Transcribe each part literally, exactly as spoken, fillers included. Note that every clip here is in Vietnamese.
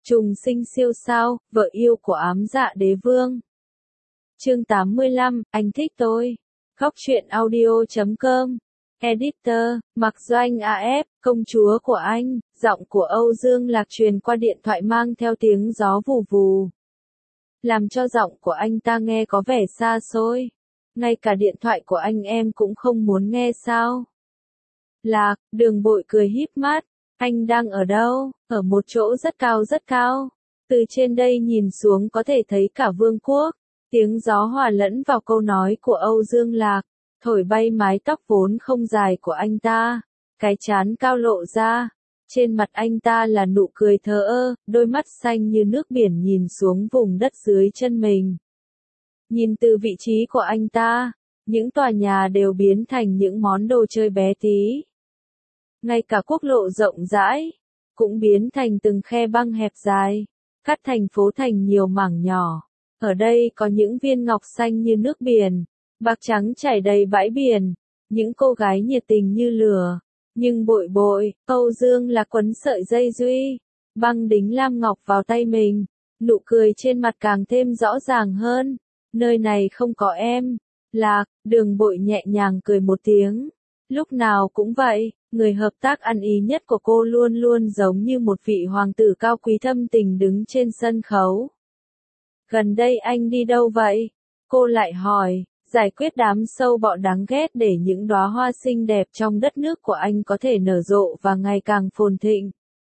Trùng sinh siêu sao, vợ yêu của ám dạ đế vương. Chương tám mươi lăm, anh thích tôi. Góc truyện audio chấm com. Editor, Mặc Doanh a ép, công chúa của anh, giọng của Âu Dương Lạc truyền qua điện thoại mang theo tiếng gió vù vù. Làm cho giọng của anh ta nghe có vẻ xa xôi. Ngay cả điện thoại của anh em cũng không muốn nghe sao. Lạc, Đường Bội cười híp mắt. Anh đang ở đâu? Ở một chỗ rất cao rất cao. Từ trên đây nhìn xuống có thể thấy cả vương quốc. Tiếng gió hòa lẫn vào câu nói của Âu Dương Lạc, thổi bay mái tóc vốn không dài của anh ta. Cái trán cao lộ ra. Trên mặt anh ta là nụ cười thờ ơ, đôi mắt xanh như nước biển nhìn xuống vùng đất dưới chân mình. Nhìn từ vị trí của anh ta, những tòa nhà đều biến thành những món đồ chơi bé tí. Ngay cả quốc lộ rộng rãi, cũng biến thành từng khe băng hẹp dài, cắt thành phố thành nhiều mảng nhỏ. Ở đây có những viên ngọc xanh như nước biển, bạc trắng chảy đầy bãi biển, những cô gái nhiệt tình như lửa. Nhưng Bội Bội, Âu Dương là quấn sợi dây duy, băng đính lam ngọc vào tay mình, nụ cười trên mặt càng thêm rõ ràng hơn. Nơi này không có em. Lạc, Đường Bội nhẹ nhàng cười một tiếng. Lúc nào cũng vậy, người hợp tác ăn ý nhất của cô luôn luôn giống như một vị hoàng tử cao quý thâm tình đứng trên sân khấu. Gần đây anh đi đâu vậy? Cô lại hỏi, giải quyết đám sâu bọ đáng ghét để những đóa hoa xinh đẹp trong đất nước của anh có thể nở rộ và ngày càng phồn thịnh.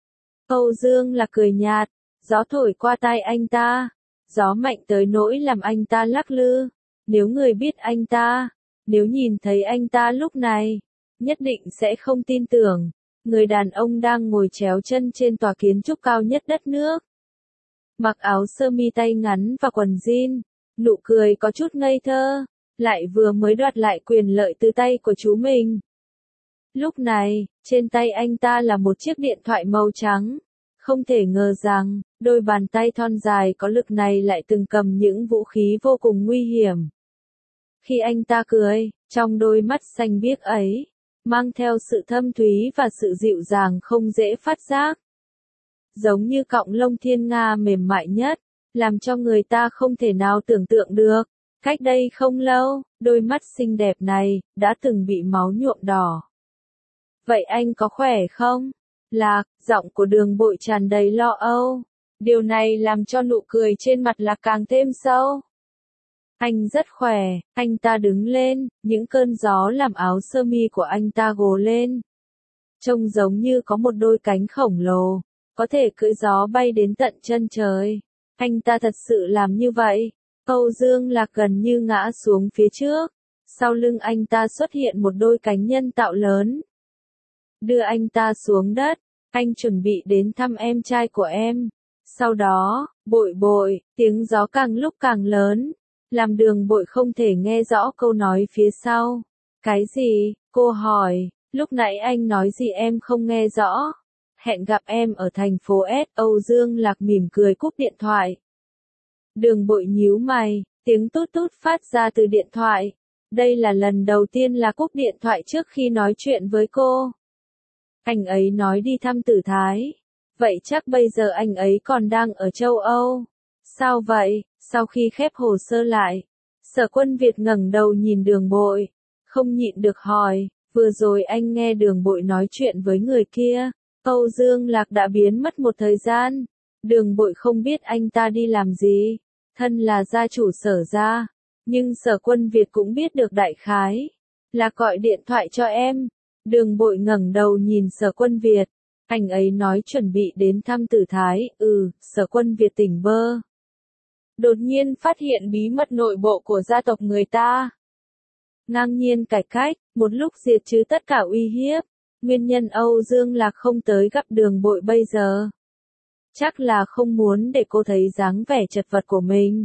Âu Dương là cười nhạt, gió thổi qua tai anh ta, gió mạnh tới nỗi làm anh ta lắc lư. Nếu người biết anh ta, nếu nhìn thấy anh ta lúc này, nhất định sẽ không tin tưởng. Người đàn ông đang ngồi chéo chân trên tòa kiến trúc cao nhất đất nước. Mặc áo sơ mi tay ngắn và quần jean, nụ cười có chút ngây thơ, lại vừa mới đoạt lại quyền lợi từ tay của chú mình. Lúc này, trên tay anh ta là một chiếc điện thoại màu trắng. Không thể ngờ rằng, đôi bàn tay thon dài có lực này lại từng cầm những vũ khí vô cùng nguy hiểm. Khi anh ta cười, trong đôi mắt xanh biếc ấy, mang theo sự thâm thúy và sự dịu dàng không dễ phát giác. Giống như cọng lông thiên nga mềm mại nhất, làm cho người ta không thể nào tưởng tượng được. Cách đây không lâu, đôi mắt xinh đẹp này, đã từng bị máu nhuộm đỏ. Vậy anh có khỏe không? Lạc, giọng của Đường Bội tràn đầy lo âu. Điều này làm cho nụ cười trên mặt Lạc càng thêm sâu. Anh rất khỏe, anh ta đứng lên, những cơn gió làm áo sơ mi của anh ta gồ lên. Trông giống như có một đôi cánh khổng lồ, có thể cưỡi gió bay đến tận chân trời. Anh ta thật sự làm như vậy. Âu Dương Lạc gần như ngã xuống phía trước. Sau lưng anh ta xuất hiện một đôi cánh nhân tạo lớn. Đưa anh ta xuống đất, anh chuẩn bị đến thăm em trai của em. Sau đó, Bội Bội, tiếng gió càng lúc càng lớn, làm Đường Bội không thể nghe rõ câu nói phía sau. Cái gì? Cô hỏi, lúc nãy anh nói gì em không nghe rõ. Hẹn gặp em ở thành phố S. Âu Dương Lạc mỉm cười cúp điện thoại. Đường Bội nhíu mày, tiếng tút tút phát ra từ điện thoại. Đây là lần đầu tiên là cúp điện thoại trước khi nói chuyện với cô. Anh ấy nói đi thăm Tử Thái. Vậy chắc bây giờ anh ấy còn đang ở châu Âu. Sao vậy? Sau khi khép hồ sơ lại, Sở Quân Việt ngẩng đầu nhìn Đường Bội, không nhịn được hỏi, vừa rồi anh nghe Đường Bội nói chuyện với người kia. Âu Dương Lạc đã biến mất một thời gian. Đường Bội không biết anh ta đi làm gì. Thân là gia chủ Sở gia, nhưng Sở Quân Việt cũng biết được đại khái. Là gọi điện thoại cho em. Đường Bội ngẩng đầu nhìn Sở Quân Việt. Anh ấy nói chuẩn bị đến thăm Tử Thái. Ừ, Sở Quân Việt tỉnh bơ. Đột nhiên phát hiện bí mật nội bộ của gia tộc người ta. Ngang nhiên cải cách, một lúc diệt trừ tất cả uy hiếp. Nguyên nhân Âu Dương Lạc không tới gặp Đường Bội bây giờ. Chắc là không muốn để cô thấy dáng vẻ chật vật của mình.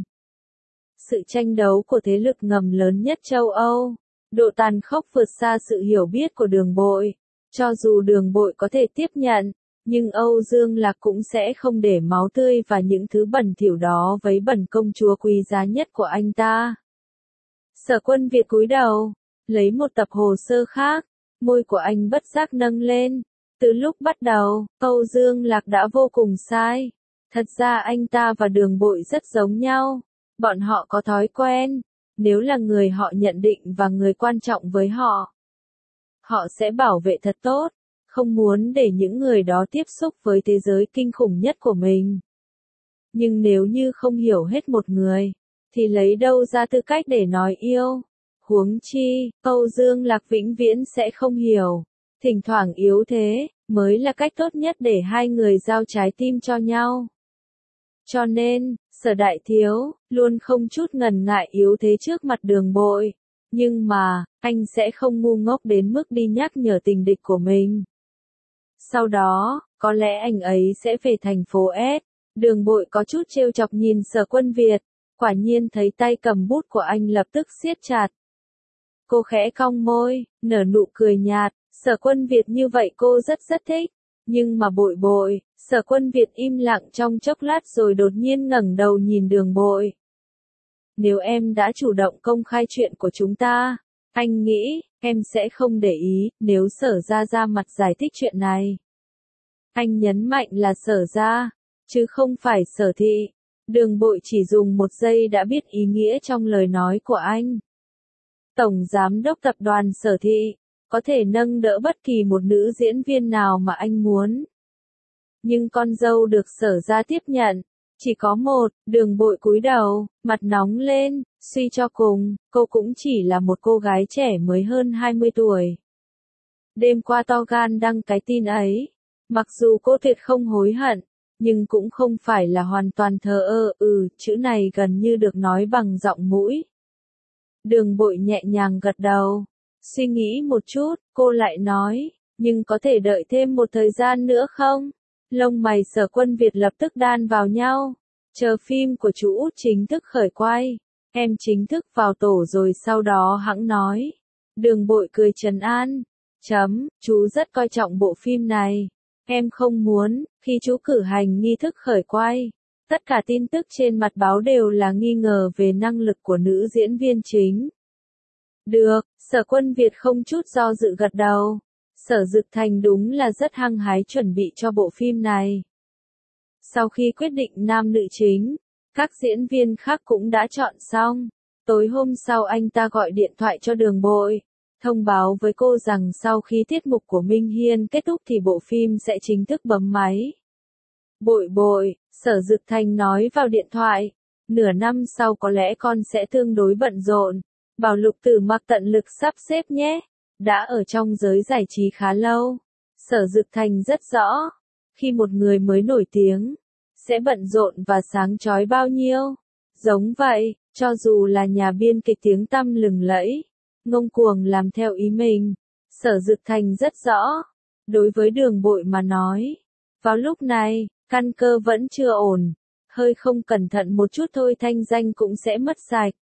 Sự tranh đấu của thế lực ngầm lớn nhất châu Âu. Độ tàn khốc vượt xa sự hiểu biết của Đường Bội. Cho dù Đường Bội có thể tiếp nhận, nhưng Âu Dương Lạc cũng sẽ không để máu tươi và những thứ bẩn thỉu đó vấy bẩn công chúa quý giá nhất của anh ta. Sở Quân Việt cúi đầu, lấy một tập hồ sơ khác, môi của anh bất giác nâng lên. Từ lúc bắt đầu, Âu Dương Lạc đã vô cùng sai. Thật ra anh ta và Đường Bội rất giống nhau. Bọn họ có thói quen, nếu là người họ nhận định và người quan trọng với họ, họ sẽ bảo vệ thật tốt, không muốn để những người đó tiếp xúc với thế giới kinh khủng nhất của mình. Nhưng nếu như không hiểu hết một người, thì lấy đâu ra tư cách để nói yêu? Huống chi, Âu Dương Lạc vĩnh viễn sẽ không hiểu. Thỉnh thoảng yếu thế, mới là cách tốt nhất để hai người giao trái tim cho nhau. Cho nên, Sở Đại Thiếu, luôn không chút ngần ngại yếu thế trước mặt Đường Bội. Nhưng mà, anh sẽ không ngu ngốc đến mức đi nhắc nhở tình địch của mình. Sau đó, có lẽ anh ấy sẽ về thành phố S. Đường Bội có chút trêu chọc nhìn Sở Quân Việt, quả nhiên thấy tay cầm bút của anh lập tức siết chặt. Cô khẽ cong môi, nở nụ cười nhạt, Sở Quân Việt như vậy cô rất rất thích. Nhưng mà Bội Bội, Sở Quân Việt im lặng trong chốc lát rồi đột nhiên ngẩng đầu nhìn Đường Bội. Nếu em đã chủ động công khai chuyện của chúng ta, anh nghĩ, em sẽ không để ý, nếu Sở Gia ra mặt giải thích chuyện này. Anh nhấn mạnh là Sở Gia, chứ không phải Sở Thị. Đường Bội chỉ dùng một giây đã biết ý nghĩa trong lời nói của anh. Tổng Giám đốc Tập đoàn Sở Thị, có thể nâng đỡ bất kỳ một nữ diễn viên nào mà anh muốn. Nhưng con dâu được Sở Gia tiếp nhận, chỉ có một. Đường Bội cúi đầu, mặt nóng lên, suy cho cùng, cô cũng chỉ là một cô gái trẻ mới hơn hai mươi tuổi. Đêm qua to gan đăng cái tin ấy, mặc dù cô tuyệt không hối hận, nhưng cũng không phải là hoàn toàn thờ ơ, ừ, chữ này gần như được nói bằng giọng mũi. Đường Bội nhẹ nhàng gật đầu, suy nghĩ một chút, cô lại nói, nhưng có thể đợi thêm một thời gian nữa không? Lông mày Sở Quân Việt lập tức đan vào nhau, chờ phim của chú Út chính thức khởi quay, em chính thức vào tổ rồi sau đó hẵng nói. Đường Bội cười trấn an, chấm, chú rất coi trọng bộ phim này. Em không muốn, khi chú cử hành nghi thức khởi quay, tất cả tin tức trên mặt báo đều là nghi ngờ về năng lực của nữ diễn viên chính. Được, Sở Quân Việt không chút do dự gật đầu. Sở Dực Thành đúng là rất hăng hái chuẩn bị cho bộ phim này. Sau khi quyết định nam nữ chính, các diễn viên khác cũng đã chọn xong. Tối hôm sau anh ta gọi điện thoại cho Đường Bội, thông báo với cô rằng sau khi tiết mục của Minh Hiên kết thúc thì bộ phim sẽ chính thức bấm máy. Bội Bội, Sở Dực Thành nói vào điện thoại, nửa năm sau có lẽ con sẽ tương đối bận rộn, bảo Lục Tử Mặc tận lực sắp xếp nhé. Đã ở trong giới giải trí khá lâu, Sở Dực Thành rất rõ, khi một người mới nổi tiếng, sẽ bận rộn và sáng chói bao nhiêu. Giống vậy, cho dù là nhà biên kịch tiếng tăm lừng lẫy, ngông cuồng làm theo ý mình, Sở Dực Thành rất rõ. Đối với Đường Bội mà nói, vào lúc này, căn cơ vẫn chưa ổn, hơi không cẩn thận một chút thôi thanh danh cũng sẽ mất sạch.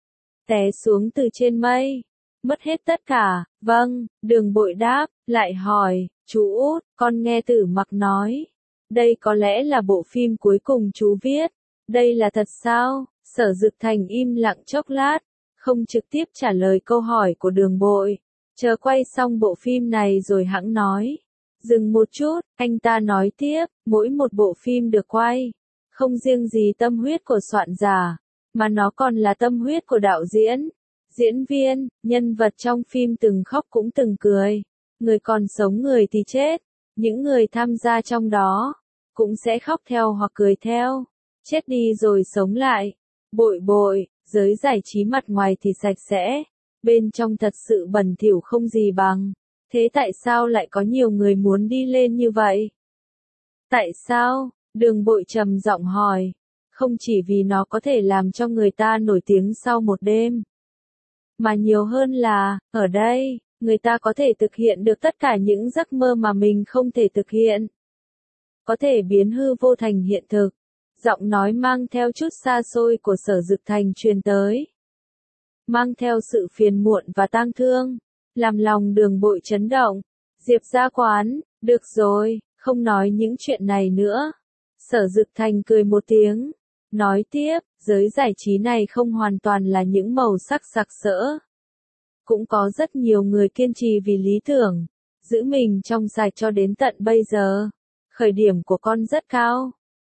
Té xuống từ trên mây, mất hết tất cả. Vâng, Đường Bội đáp, lại hỏi, chú Út, con nghe Tử Mặc nói, đây có lẽ là bộ phim cuối cùng chú viết, đây là thật sao? Sở Dực Thành im lặng chốc lát, không trực tiếp trả lời câu hỏi của Đường Bội, chờ quay xong bộ phim này rồi hẵng nói. Dừng một chút, anh ta nói tiếp, mỗi một bộ phim được quay, không riêng gì tâm huyết của soạn giả, mà nó còn là tâm huyết của đạo diễn, diễn viên, nhân vật trong phim từng khóc cũng từng cười, người còn sống người thì chết, những người tham gia trong đó, cũng sẽ khóc theo hoặc cười theo, chết đi rồi sống lại. Bội Bội, giới giải trí mặt ngoài thì sạch sẽ, bên trong thật sự bẩn thỉu không gì bằng. Thế tại sao lại có nhiều người muốn đi lên như vậy? Tại sao? Đường Bội trầm giọng hỏi. Không chỉ vì nó có thể làm cho người ta nổi tiếng sau một đêm, mà nhiều hơn là, ở đây, người ta có thể thực hiện được tất cả những giấc mơ mà mình không thể thực hiện. Có thể biến hư vô thành hiện thực. Giọng nói mang theo chút xa xôi của Sở Dực Thành truyền tới, mang theo sự phiền muộn và tang thương, làm lòng Đường Bội chấn động. Diệp Gia Quán, được rồi, không nói những chuyện này nữa. Sở Dực Thành cười một tiếng, nói tiếp, giới giải trí này không hoàn toàn là những màu sắc sặc sỡ. Cũng có rất nhiều người kiên trì vì lý tưởng, giữ mình trong sạch cho đến tận bây giờ. Khởi điểm của con rất cao,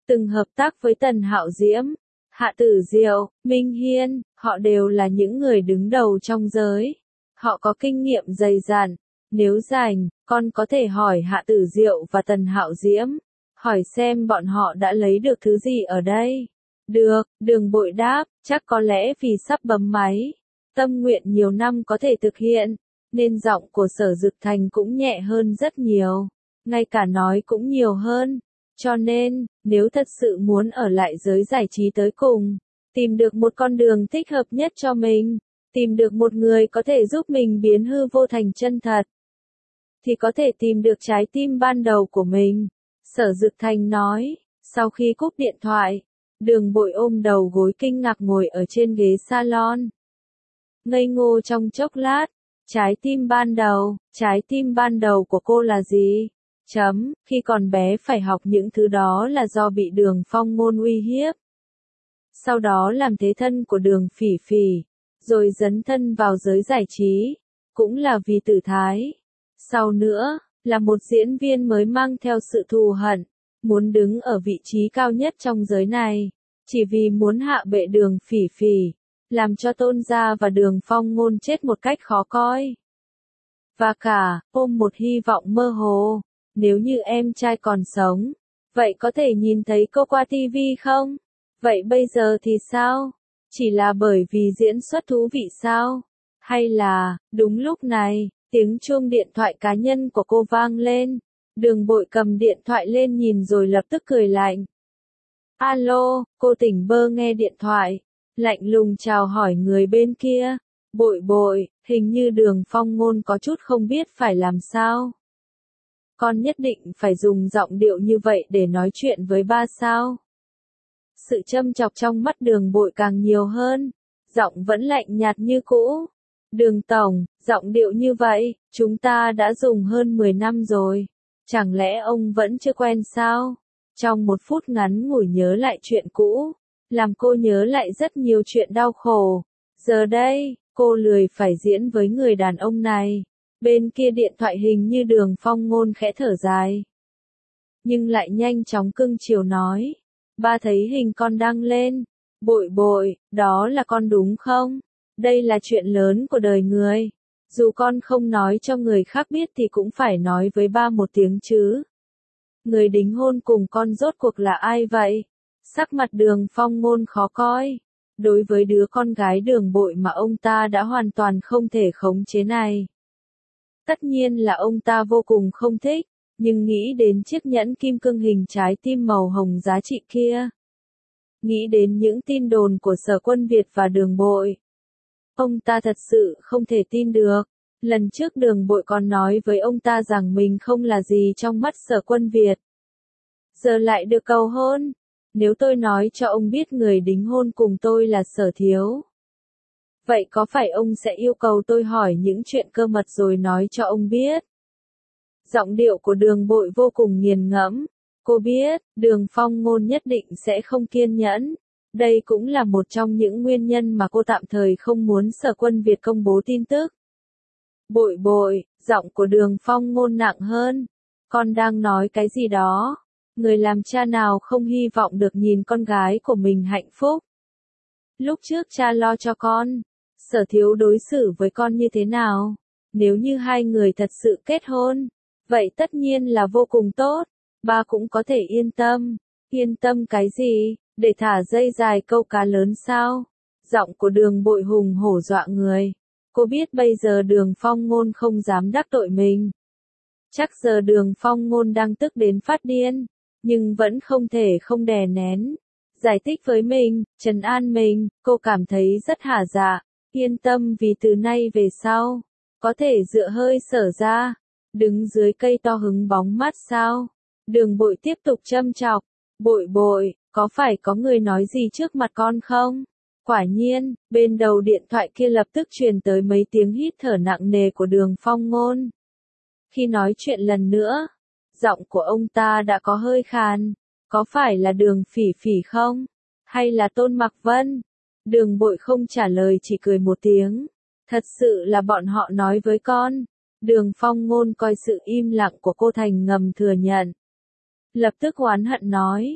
từng hợp tác với Tần Hạo Diễm, Hạ Tử Diệu, Minh Hiên, họ đều là những người đứng đầu trong giới. Họ có kinh nghiệm dày dặn. Nếu rảnh, con có thể hỏi Hạ Tử Diệu và Tần Hạo Diễm, hỏi xem bọn họ đã lấy được thứ gì ở đây. Được, Đường Bội đáp, chắc có lẽ vì sắp bấm máy. Tâm nguyện nhiều năm có thể thực hiện, nên giọng của Sở Dực Thành cũng nhẹ hơn rất nhiều, ngay cả nói cũng nhiều hơn. Cho nên, nếu thật sự muốn ở lại giới giải trí tới cùng, tìm được một con đường thích hợp nhất cho mình, tìm được một người có thể giúp mình biến hư vô thành chân thật, thì có thể tìm được trái tim ban đầu của mình. Sở Dực Thành nói, sau khi cúp điện thoại, Đường Bội ôm đầu gối kinh ngạc ngồi ở trên ghế salon. Ngây ngô trong chốc lát, trái tim ban đầu, trái tim ban đầu của cô là gì? Chấm, khi còn bé phải học những thứ đó là do bị Đường Phong Ngôn uy hiếp. Sau đó làm thế thân của Đường Phỉ Phỉ, rồi dấn thân vào giới giải trí, cũng là vì Tử Thái. Sau nữa, là một diễn viên mới mang theo sự thù hận, muốn đứng ở vị trí cao nhất trong giới này, chỉ vì muốn hạ bệ Đường Phỉ Phỉ, làm cho Tôn Gia và Đường Phong Ngôn chết một cách khó coi. Và cả, ôm một hy vọng mơ hồ, nếu như em trai còn sống, vậy có thể nhìn thấy cô qua ti vi không? Vậy bây giờ thì sao? Chỉ là bởi vì diễn xuất thú vị sao? Hay là, đúng lúc này, tiếng chuông điện thoại cá nhân của cô vang lên. Đường Bội cầm điện thoại lên nhìn rồi lập tức cười lạnh. Alo, cô tỉnh bơ nghe điện thoại, lạnh lùng chào hỏi người bên kia. Bội bội, hình như Đường Phong Ngôn có chút không biết phải làm sao. Con nhất định phải dùng giọng điệu như vậy để nói chuyện với ba sao? Sự châm chọc trong mắt Đường Bội càng nhiều hơn, giọng vẫn lạnh nhạt như cũ. Đường Tổng, giọng điệu như vậy, chúng ta đã dùng hơn mười năm rồi. Chẳng lẽ ông vẫn chưa quen sao? Trong một phút ngắn ngủi nhớ lại chuyện cũ, làm cô nhớ lại rất nhiều chuyện đau khổ. Giờ đây, cô lười phải diễn với người đàn ông này. Bên kia điện thoại hình như Đường Phong Ngôn khẽ thở dài, nhưng lại nhanh chóng cưng chiều nói. Ba thấy hình con đăng lên. Bội bội, đó là con đúng không? Đây là chuyện lớn của đời người. Dù con không nói cho người khác biết thì cũng phải nói với ba một tiếng chứ. Người đính hôn cùng con rốt cuộc là ai vậy? Sắc mặt Đường Phong Ngôn khó coi. Đối với đứa con gái Đường Bội mà ông ta đã hoàn toàn không thể khống chế này, tất nhiên là ông ta vô cùng không thích, nhưng nghĩ đến chiếc nhẫn kim cương hình trái tim màu hồng giá trị kia, nghĩ đến những tin đồn của Sở Quân Việt và Đường Bội, ông ta thật sự không thể tin được. Lần trước Đường Bội còn nói với ông ta rằng mình không là gì trong mắt Sở Quân Việt. Giờ lại được cầu hôn. Nếu tôi nói cho ông biết người đính hôn cùng tôi là Sở Thiếu, vậy có phải ông sẽ yêu cầu tôi hỏi những chuyện cơ mật rồi nói cho ông biết? Giọng điệu của Đường Bội vô cùng nghiền ngẫm. Cô biết, Đường Phong Ngôn nhất định sẽ không kiên nhẫn. Đây cũng là một trong những nguyên nhân mà cô tạm thời không muốn Sở Quân Việt công bố tin tức. Bội bội, giọng của Đường Phong Ngôn nặng hơn. Con đang nói cái gì đó? Người làm cha nào không hy vọng được nhìn con gái của mình hạnh phúc? Lúc trước cha lo cho con, Sở Thiếu đối xử với con như thế nào? Nếu như hai người thật sự kết hôn, vậy tất nhiên là vô cùng tốt. Ba cũng có thể yên tâm. Yên tâm cái gì? Để thả dây dài câu cá lớn sao? Giọng của Đường Bội hùng hổ dọa người. Cô biết bây giờ Đường Phong Ngôn không dám đắc tội mình. Chắc giờ Đường Phong Ngôn đang tức đến phát điên, nhưng vẫn không thể không đè nén. Giải thích với mình, trấn an mình, cô cảm thấy rất hả dạ. Yên tâm vì từ nay về sau, có thể dựa hơi Sở ra, đứng dưới cây to hứng bóng mát sao? Đường Bội tiếp tục châm chọc. Bội bội, có phải có người nói gì trước mặt con không? Quả nhiên, bên đầu điện thoại kia lập tức truyền tới mấy tiếng hít thở nặng nề của Đường Phong Ngôn. Khi nói chuyện lần nữa, giọng của ông ta đã có hơi khàn. Có phải là Đường Phỉ Phỉ không? Hay là Tôn Mặc Vân? Đường Bội không trả lời chỉ cười một tiếng. Thật sự là bọn họ nói với con. Đường Phong Ngôn coi sự im lặng của cô thành ngầm thừa nhận. Lập tức oán hận nói.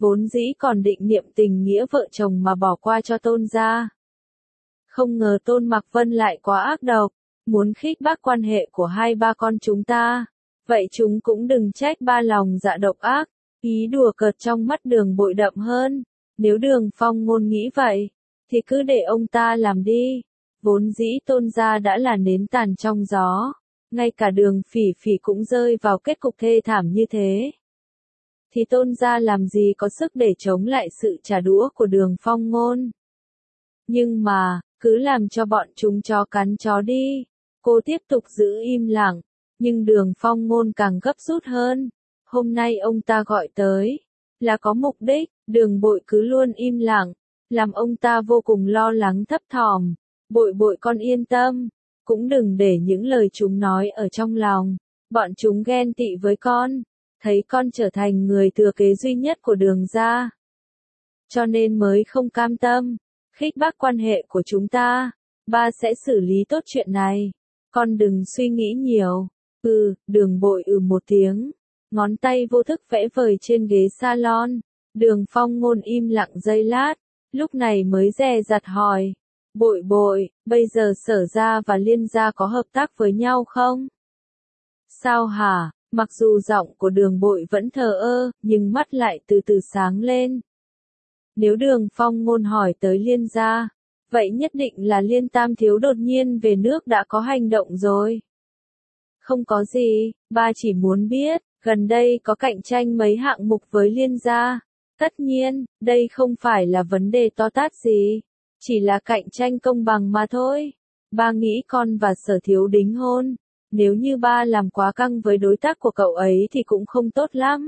vốn dĩ còn định niệm tình nghĩa vợ chồng mà bỏ qua cho Tôn gia. Không ngờ Tôn Mặc Vân lại quá ác độc, muốn khích bác quan hệ của hai ba con chúng ta. Vậy chúng cũng đừng trách ba lòng dạ độc ác, ý đùa cợt trong mắt Đường Bội đậm hơn. Nếu Đường Phong Ngôn nghĩ vậy, thì cứ để ông ta làm đi. Vốn dĩ Tôn gia đã là nến tàn trong gió, ngay cả Đường Phỉ Phỉ cũng rơi vào kết cục thê thảm như thế. Thì Tôn gia làm gì có sức để chống lại sự trả đũa của Đường Phong Ngôn. Nhưng mà, cứ làm cho bọn chúng chó cắn chó đi. Cô tiếp tục giữ im lặng, nhưng Đường Phong Ngôn càng gấp rút hơn. Hôm nay ông ta gọi tới, là có mục đích. Đường Bội cứ luôn im lặng, làm ông ta vô cùng lo lắng thấp thỏm. Bội bội con yên tâm, cũng đừng để những lời chúng nói ở trong lòng. Bọn chúng ghen tị với con, thấy con trở thành người thừa kế duy nhất của Đường gia, cho nên mới không cam tâm khích bác quan hệ của chúng ta. Ba sẽ xử lý tốt chuyện này, con đừng suy nghĩ nhiều. Ừ, Đường Bội ừ một tiếng, ngón tay vô thức vẽ vời trên ghế salon. Đường Phong Ngôn im lặng giây lát, lúc này mới dè dặt hỏi, Bội bội, bây giờ Sở gia và Liên gia có hợp tác với nhau không? Sao hả? Mặc dù giọng của Đường Bội vẫn thờ ơ, nhưng mắt lại từ từ sáng lên. Nếu Đường Phong Ngôn hỏi tới Liên gia, vậy nhất định là Liên Tam thiếu đột nhiên về nước đã có hành động rồi. Không có gì, ba chỉ muốn biết, gần đây có cạnh tranh mấy hạng mục với Liên gia. Tất nhiên, đây không phải là vấn đề to tát gì, chỉ là cạnh tranh công bằng mà thôi. Ba nghĩ con và Sở thiếu đính hôn, nếu như ba làm quá căng với đối tác của cậu ấy thì cũng không tốt lắm.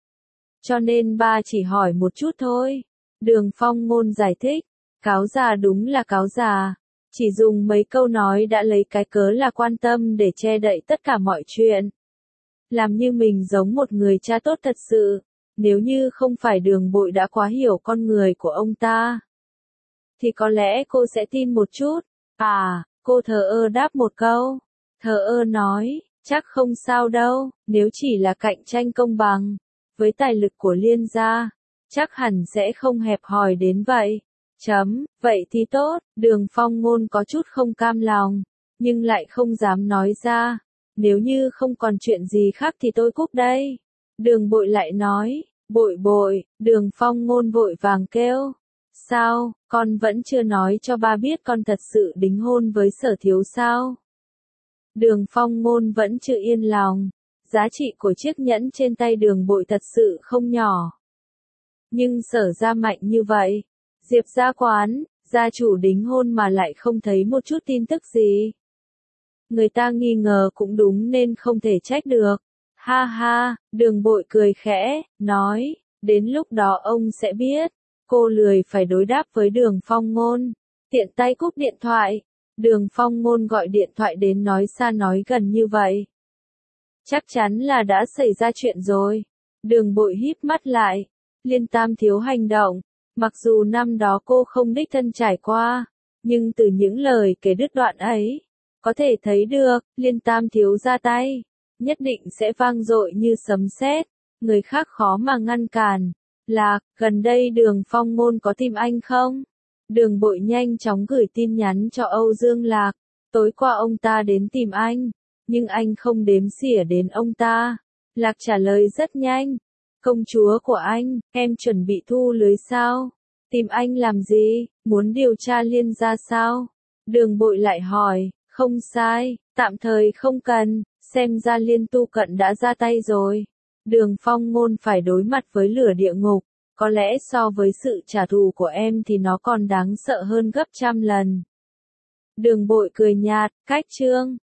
Cho nên ba chỉ hỏi một chút thôi. Đường Phong Ngôn giải thích, cáo già đúng là cáo già, chỉ dùng mấy câu nói đã lấy cái cớ là quan tâm để che đậy tất cả mọi chuyện. Làm như mình giống một người cha tốt thật sự, nếu như không phải Đường Bội đã quá hiểu con người của ông ta, thì có lẽ cô sẽ tin một chút. À, cô thờ ơ đáp một câu, thờ ơ nói, chắc không sao đâu, nếu chỉ là cạnh tranh công bằng, với tài lực của Liên gia, chắc hẳn sẽ không hẹp hòi đến vậy. Chấm, vậy thì tốt. Đường Phong Ngôn có chút không cam lòng, nhưng lại không dám nói ra. Nếu như không còn chuyện gì khác thì tôi cúp đây. Đường Bội lại nói, Bội bội, Đường Phong Ngôn vội vàng kêu. Sao, con vẫn chưa nói cho ba biết con thật sự đính hôn với Sở thiếu sao? Đường Phong Ngôn vẫn chưa yên lòng. Giá trị của chiếc nhẫn trên tay Đường Bội thật sự không nhỏ. Nhưng Sở gia mạnh như vậy, Diệp gia quán, gia chủ đính hôn mà lại không thấy một chút tin tức gì. Người ta nghi ngờ cũng đúng nên không thể trách được. Ha ha, Đường Bội cười khẽ, nói, đến lúc đó ông sẽ biết. Cô lười phải đối đáp với Đường Phong Ngôn, tiện tay cúp điện thoại. Đường Phong Ngôn gọi điện thoại đến nói xa nói gần như vậy. Chắc chắn là đã xảy ra chuyện rồi. Đường Bội híp mắt lại. Liên Tam thiếu hành động, mặc dù năm đó cô không đích thân trải qua, nhưng từ những lời kể đứt đoạn ấy, có thể thấy được, Liên Tam thiếu ra tay, nhất định sẽ vang dội như sấm sét, người khác khó mà ngăn cản. Lạc, gần đây Đường Phong Ngôn có tìm anh không? Đường Bội nhanh chóng gửi tin nhắn cho Âu Dương Lạc, tối qua ông ta đến tìm anh, nhưng anh không đếm xỉa đến ông ta. Lạc trả lời rất nhanh, công chúa của anh, em chuẩn bị thu lưới sao? Tìm anh làm gì, muốn điều tra Liên gia sao? Đường Bội lại hỏi, không sai, tạm thời không cần, xem ra Liên Tu Cận đã ra tay rồi. Đường Phong Ngôn phải đối mặt với lửa địa ngục, có lẽ so với sự trả thù của em thì nó còn đáng sợ hơn gấp trăm lần. Đường Bội cười nhạt, cách chương.